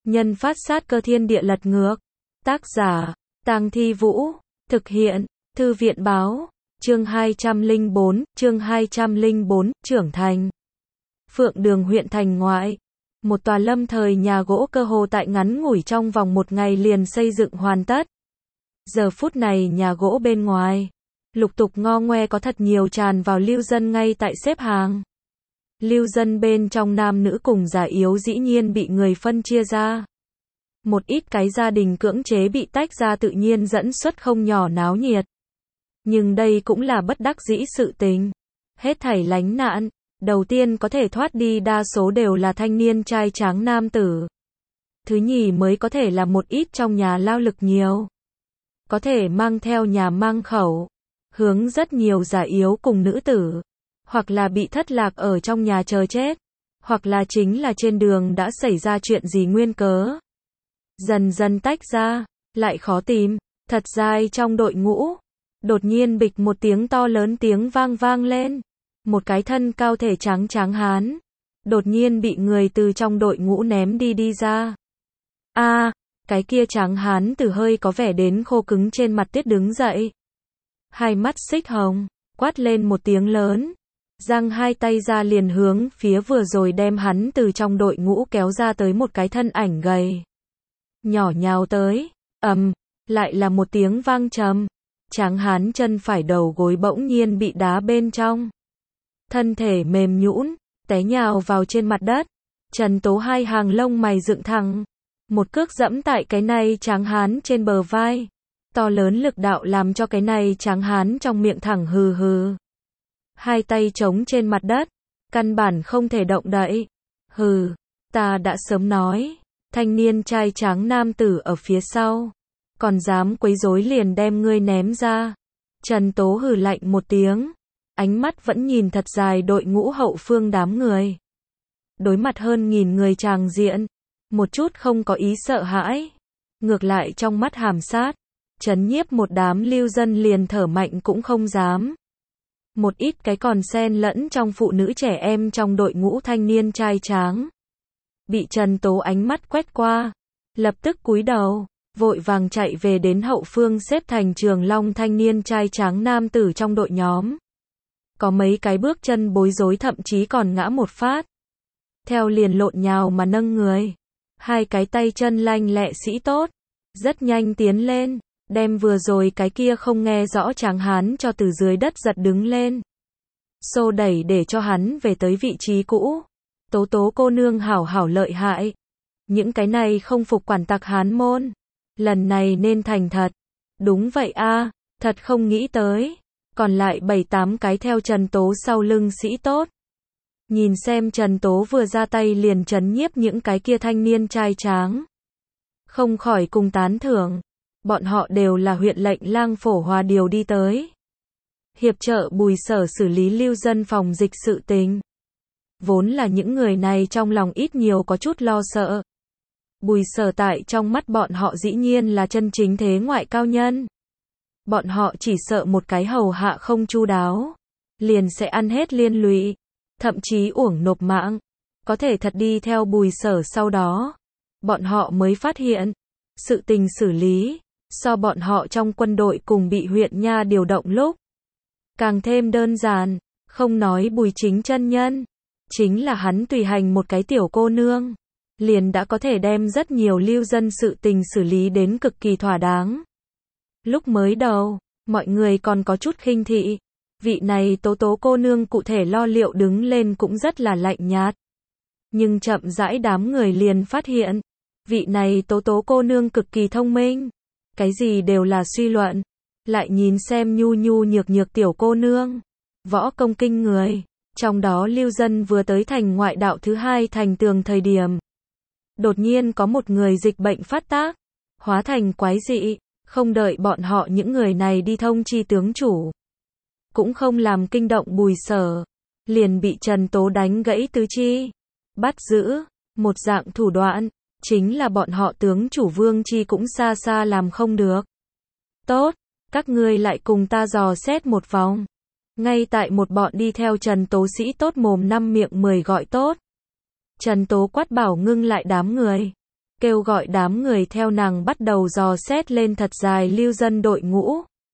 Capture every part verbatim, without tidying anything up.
Nhân phát sát cơ thiên địa lật ngược. Tác giả, Tang Thi Vũ. Thực hiện, Thư viện báo. Chương hai trăm lẻ bốn, chương hai trăm lẻ bốn, trưởng thành. Phượng Đường huyện thành ngoại. Một tòa lâm thời nhà gỗ cơ hồ tại ngắn ngủi trong vòng một ngày liền xây dựng hoàn tất. Giờ phút này nhà gỗ bên ngoài, lục tục ngo ngoe có thật nhiều tràn vào lưu dân ngay tại xếp hàng. Lưu dân bên trong nam nữ cùng già yếu dĩ nhiên bị người phân chia ra. Một ít cái gia đình cưỡng chế bị tách ra tự nhiên dẫn xuất không nhỏ náo nhiệt. Nhưng đây cũng là bất đắc dĩ sự tình. Hết thảy lánh nạn, đầu tiên có thể thoát đi đa số đều là thanh niên trai tráng nam tử. Thứ nhì mới có thể là một ít trong nhà lao lực nhiều. Có thể mang theo nhà mang khẩu, hướng rất nhiều già yếu cùng nữ tử. Hoặc là bị thất lạc ở trong nhà chờ chết. Hoặc là chính là trên đường đã xảy ra chuyện gì nguyên cớ. Dần dần tách ra, lại khó tìm, thật dài trong đội ngũ. Đột nhiên bịch một tiếng to lớn tiếng vang vang lên. Một cái thân cao thể trắng tráng hán. Đột nhiên bị người từ trong đội ngũ ném đi đi ra. A, à, cái kia tráng hán từ hơi có vẻ đến khô cứng trên mặt tuyết đứng dậy. Hai mắt xích hồng, quát lên một tiếng lớn. Giang hai tay ra liền hướng phía vừa rồi đem hắn từ trong đội ngũ kéo ra tới một cái thân ảnh gầy. Nhỏ nhào tới, ầm, lại là một tiếng vang trầm. Tráng hán chân phải đầu gối bỗng nhiên bị đá bên trong. Thân thể mềm nhũn, té nhào vào trên mặt đất. Trần Tố hai hàng lông mày dựng thẳng. Một cước dẫm tại cái này tráng hán trên bờ vai. To lớn lực đạo làm cho cái này tráng hán trong miệng thẳng hừ hừ. Hai tay chống trên mặt đất. Căn bản không thể động đậy. Hừ, ta đã sớm nói. Thanh niên trai tráng nam tử ở phía sau. Còn dám quấy rối liền đem ngươi ném ra. Trần Tố hừ lạnh một tiếng. Ánh mắt vẫn nhìn thật dài đội ngũ hậu phương đám người. Đối mặt hơn nghìn người tràng diện. Một chút không có ý sợ hãi. Ngược lại trong mắt hàm sát. Trấn nhiếp một đám lưu dân liền thở mạnh cũng không dám. Một ít cái còn xen lẫn trong phụ nữ trẻ em trong đội ngũ thanh niên trai tráng. Bị Trần Tố ánh mắt quét qua. Lập tức cúi đầu. Vội vàng chạy về đến hậu phương xếp thành trường long thanh niên trai tráng nam tử trong đội nhóm. Có mấy cái bước chân bối rối thậm chí còn ngã một phát. Theo liền lộn nhào mà nâng người. Hai cái tay chân lanh lẹ sĩ tốt. Rất nhanh tiến lên. Đem vừa rồi cái kia không nghe rõ tráng hán cho từ dưới đất giật đứng lên. Xô đẩy để cho hắn về tới vị trí cũ. Tố Tố cô nương hảo hảo lợi hại. Những cái này không phục quản tặc hán môn. Lần này nên thành thật. Đúng vậy a, thật không nghĩ tới. Còn lại bảy tám cái theo Trần Tố sau lưng sĩ tốt. Nhìn xem Trần Tố vừa ra tay liền trấn nhiếp những cái kia thanh niên trai tráng. Không khỏi cùng tán thưởng. Bọn họ đều là huyện lệnh lang phổ hòa điều đi tới. Hiệp trợ Bùi Sở xử lý lưu dân phòng dịch sự tình. Vốn là những người này trong lòng ít nhiều có chút lo sợ. Bùi Sở tại trong mắt bọn họ dĩ nhiên là chân chính thế ngoại cao nhân. Bọn họ chỉ sợ một cái hầu hạ không chu đáo. Liền sẽ ăn hết liên lụy. Thậm chí uổng nộp mạng. Có thể thật đi theo Bùi Sở sau đó. Bọn họ mới phát hiện. Sự tình xử lý. So bọn họ trong quân đội cùng bị huyện nha điều động lúc. Càng thêm đơn giản. Không nói Bùi Chính chân nhân. Chính là hắn tùy hành một cái tiểu cô nương. Liền đã có thể đem rất nhiều lưu dân sự tình xử lý đến cực kỳ thỏa đáng. Lúc mới đầu, mọi người còn có chút khinh thị. Vị này Tố Tố cô nương cụ thể lo liệu đứng lên cũng rất là lạnh nhạt. Nhưng chậm rãi đám người liền phát hiện. Vị này Tố Tố cô nương cực kỳ thông minh. Cái gì đều là suy luận. Lại nhìn xem nhu nhu nhược nhược tiểu cô nương. Võ công kinh người. Trong đó lưu dân vừa tới thành ngoại đạo thứ hai thành tường thời điểm. Đột nhiên có một người dịch bệnh phát tác. Hóa thành quái dị. Không đợi bọn họ những người này đi thông chi tướng chủ. Cũng không làm kinh động Bùi Sở. Liền bị Trần Tố đánh gãy tứ chi. Bắt giữ. Một dạng thủ đoạn. Chính là bọn họ tướng chủ Vương Chi cũng xa xa làm không được. Tốt. Các ngươi lại cùng ta dò xét một vòng. Ngay tại một bọn đi theo Trần Tố sĩ tốt mồm năm miệng mười gọi tốt. Trần Tố quát bảo ngưng lại đám người. kêu gọi đám người theo nàng bắt đầu dò xét lên thật dài lưu dân đội ngũ.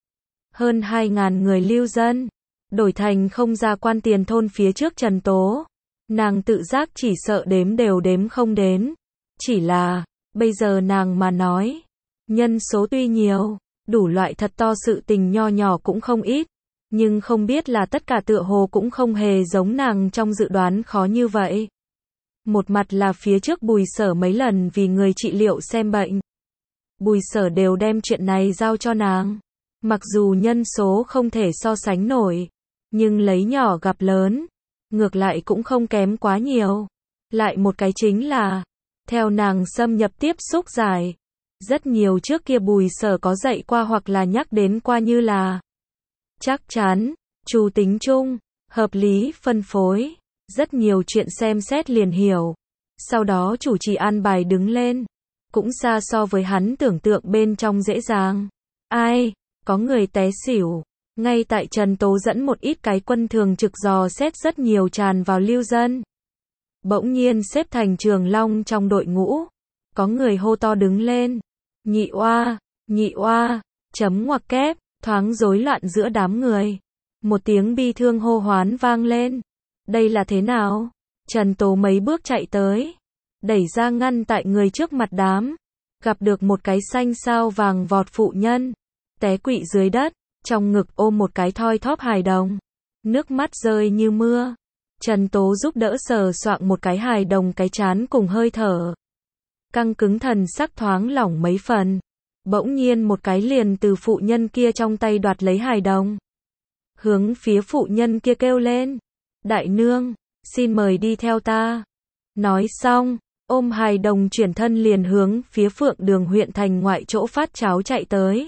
Hơn hai ngàn người lưu dân, đổi thành không ra quan tiền thôn phía trước Trần Tố. Nàng tự giác chỉ sợ đếm đều đếm không đến. Chỉ là, bây giờ nàng mà nói, nhân số tuy nhiều, đủ loại thật to sự tình nho nhỏ cũng không ít, nhưng không biết là tất cả tựa hồ cũng không hề giống nàng trong dự đoán khó như vậy. Một mặt là phía trước Bùi Sở mấy lần vì người trị liệu xem bệnh. Bùi Sở đều đem chuyện này giao cho nàng. Mặc dù nhân số không thể so sánh nổi, nhưng lấy nhỏ gặp lớn, ngược lại cũng không kém quá nhiều. Lại một cái chính là, theo nàng xâm nhập tiếp xúc giải, rất nhiều trước kia Bùi Sở có dạy qua hoặc là nhắc đến qua như là chắc chắn, chủ tính chung, hợp lý phân phối, rất nhiều chuyện xem xét liền hiểu. Sau đó chủ trì an bài đứng lên, cũng xa so với hắn tưởng tượng bên trong dễ dàng. Ai, có người té xỉu, ngay tại Trần Tố dẫn một ít cái quân thường trực dò xét rất nhiều tràn vào lưu dân. Bỗng nhiên xếp thành trường long trong đội ngũ, có người hô to đứng lên, nhị oa, nhị oa, chấm ngoặc kép, thoáng rối loạn giữa đám người. Một tiếng bi thương hô hoán vang lên. Đây là thế nào? Trần Tố mấy bước chạy tới, đẩy ra ngăn tại người trước mặt đám, gặp được một cái xanh sao vàng vọt phụ nhân, té quỵ dưới đất, trong ngực ôm một cái thoi thóp hài đồng, nước mắt rơi như mưa. Trần Tố giúp đỡ sờ soạng một cái hài đồng cái trán cùng hơi thở. Căng cứng thần sắc thoáng lỏng mấy phần. Bỗng nhiên một cái liền từ phụ nhân kia trong tay đoạt lấy hài đồng. Hướng phía phụ nhân kia kêu lên. Đại nương, xin mời đi theo ta. Nói xong, ôm hài đồng chuyển thân liền hướng phía Phượng Đường huyện thành ngoại chỗ phát cháo chạy tới.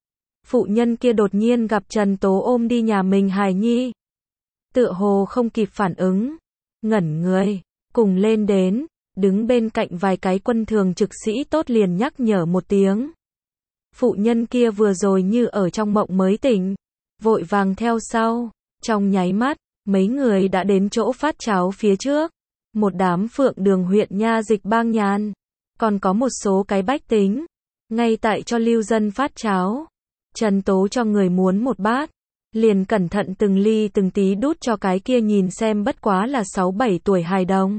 Phụ nhân kia đột nhiên gặp Trần Tố ôm đi nhà mình hài nhi. Tựa hồ không kịp phản ứng, ngẩn người, cùng lên đến, đứng bên cạnh vài cái quân thường trực sĩ tốt liền nhắc nhở một tiếng. Phụ nhân kia vừa rồi như ở trong mộng mới tỉnh, vội vàng theo sau, trong nháy mắt, mấy người đã đến chỗ phát cháo phía trước, một đám Phượng Đường huyện nha dịch bang nhàn, còn có một số cái bách tính, ngay tại cho lưu dân phát cháo. Trần Tố cho người muốn một bát, liền cẩn thận từng ly từng tí đút cho cái kia nhìn xem bất quá là sáu bảy tuổi hài đồng.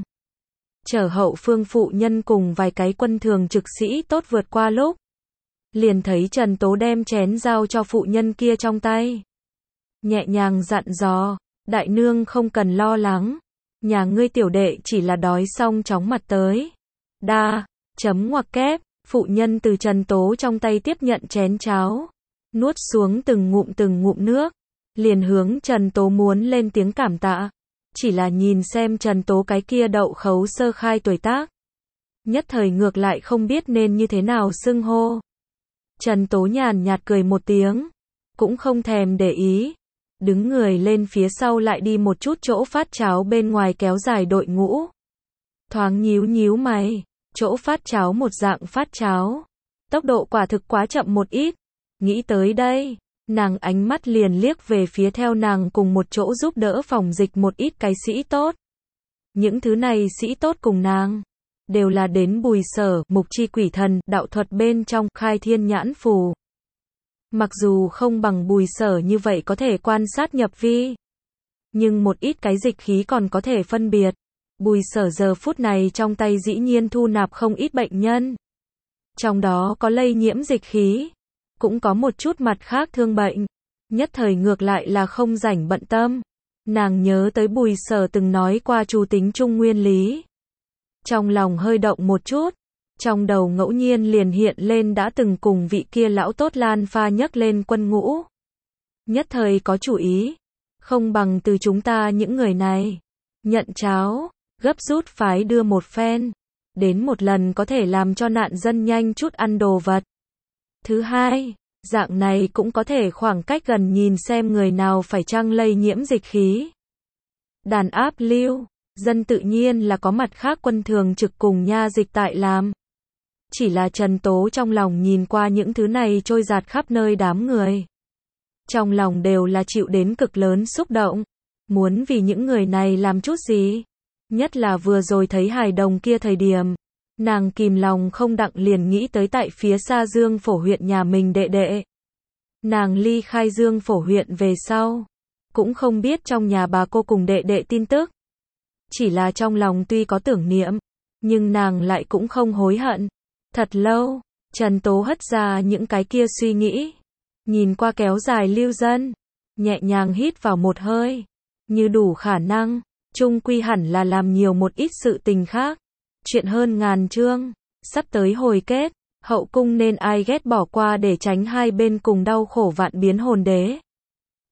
Chở hậu phương phụ nhân cùng vài cái quân thường trực sĩ tốt vượt qua lúc, liền thấy Trần Tố đem chén giao cho phụ nhân kia trong tay. Nhẹ nhàng dặn dò, đại nương không cần lo lắng, nhà ngươi tiểu đệ chỉ là đói xong chóng mặt tới. Đa, chấm ngoặc kép, phụ nhân từ Trần Tố trong tay tiếp nhận chén cháo, nuốt xuống từng ngụm từng ngụm nước, liền hướng Trần Tố muốn lên tiếng cảm tạ. Chỉ là nhìn xem Trần Tố cái kia đậu khấu sơ khai tuổi tác, nhất thời ngược lại không biết nên như thế nào xưng hô. Trần Tố nhàn nhạt cười một tiếng, cũng không thèm để ý, đứng người lên phía sau lại đi một chút chỗ phát cháo bên ngoài kéo dài đội ngũ. Thoáng nhíu nhíu mày, chỗ phát cháo một dạng phát cháo, tốc độ quả thực quá chậm một ít. Nghĩ tới đây, nàng ánh mắt liền liếc về phía theo nàng cùng một chỗ giúp đỡ phòng dịch một ít cái sĩ tốt. Những thứ này sĩ tốt cùng nàng, đều là đến Bùi Sở, mục chi quỷ thần, đạo thuật bên trong, khai thiên nhãn phù. Mặc dù không bằng Bùi Sở như vậy có thể quan sát nhập vi, nhưng một ít cái dịch khí còn có thể phân biệt. Bùi Sở giờ phút này trong tay dĩ nhiên thu nạp không ít bệnh nhân. Trong đó có lây nhiễm dịch khí, cũng có một chút mặt khác thương bệnh. Nhất thời ngược lại là không rảnh bận tâm. Nàng nhớ tới Bùi Sở từng nói qua chủ tính chung nguyên lý. Trong lòng hơi động một chút, trong đầu ngẫu nhiên liền hiện lên đã từng cùng vị kia lão tốt Lan Pha nhắc lên quân ngũ. Nhất thời có chủ ý, không bằng từ chúng ta những người này, nhận cháo, gấp rút phái đưa một phen, đến một lần có thể làm cho nạn dân nhanh chút ăn đồ vật. Thứ hai, dạng này cũng có thể khoảng cách gần nhìn xem người nào phải chăng lây nhiễm dịch khí. Đàn áp lưu, dân tự nhiên là có mặt khác quân thường trực cùng nha dịch tại làm. Chỉ là Trần Tố trong lòng nhìn qua những thứ này trôi dạt khắp nơi đám người. Trong lòng đều là chịu đến cực lớn xúc động. Muốn vì những người này làm chút gì. Nhất là vừa rồi thấy hài đồng kia thời điểm. Nàng kìm lòng không đặng liền nghĩ tới tại phía xa Dương Phổ huyện nhà mình đệ đệ. Nàng ly khai Dương Phổ huyện về sau, cũng không biết trong nhà bà cô cùng đệ đệ tin tức. Chỉ là trong lòng tuy có tưởng niệm, nhưng nàng lại cũng không hối hận. Thật lâu, Trần Tố hất ra những cái kia suy nghĩ, nhìn qua kéo dài lưu dân, nhẹ nhàng hít vào một hơi, như đủ khả năng, chung quy hẳn là làm nhiều một ít sự tình khác. Chuyện hơn ngàn chương, sắp tới hồi kết, hậu cung nên ai ghét bỏ qua để tránh hai bên cùng đau khổ vạn biến hồn đế.